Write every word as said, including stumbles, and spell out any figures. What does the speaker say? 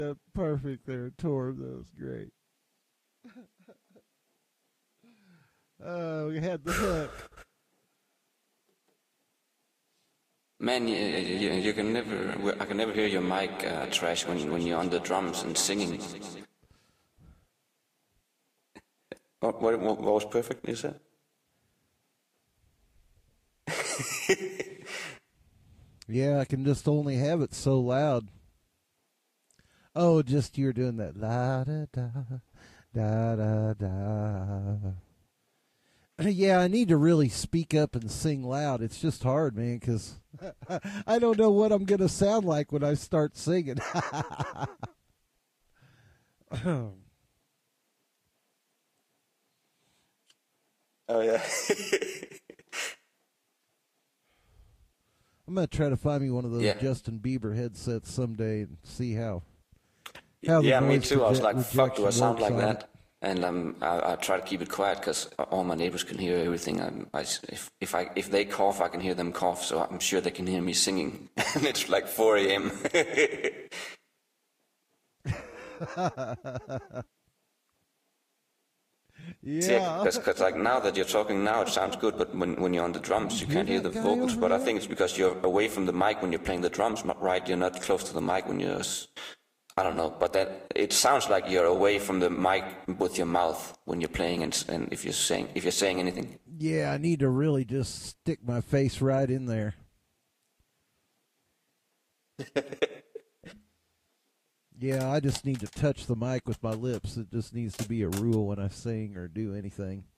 that perfect there, Torb. That was great. Uh, we had the hook. Man, you, you, you can never. I can never hear your mic uh, trash when when you're on the drums and singing. What, what, what was perfect, you said? Yeah, I can just only have it so loud. Oh, just you're doing that la da da da da da. Yeah, I need to really speak up and sing loud. It's just hard, man, because I don't know what I'm going to sound like when I start singing. Oh yeah. I'm going to try to find me one of those Yeah. Justin Bieber headsets someday and see how. how the Yeah, me noise too. I was reje- like, fuck, do I rejection sound works like on that? And um, I, I try to keep it quiet because all my neighbors can hear everything. I'm, I, if if I if they cough, I can hear them cough. So I'm sure they can hear me singing. And it's like four a m Yeah. Because like now that you're talking now, it sounds good. But when when you're on the drums, you Hear can't hear that the guy vocals. over But I there? think it's because you're away from the mic when you're playing the drums, right? You're not close to the mic when you're. I don't know, but that it sounds like you're away from the mic with your mouth when you're playing, and, and if you're saying if you're saying anything. Yeah, I need to really just stick my face right in there. Yeah, I just need to touch the mic with my lips. It just needs to be a rule when I sing or do anything.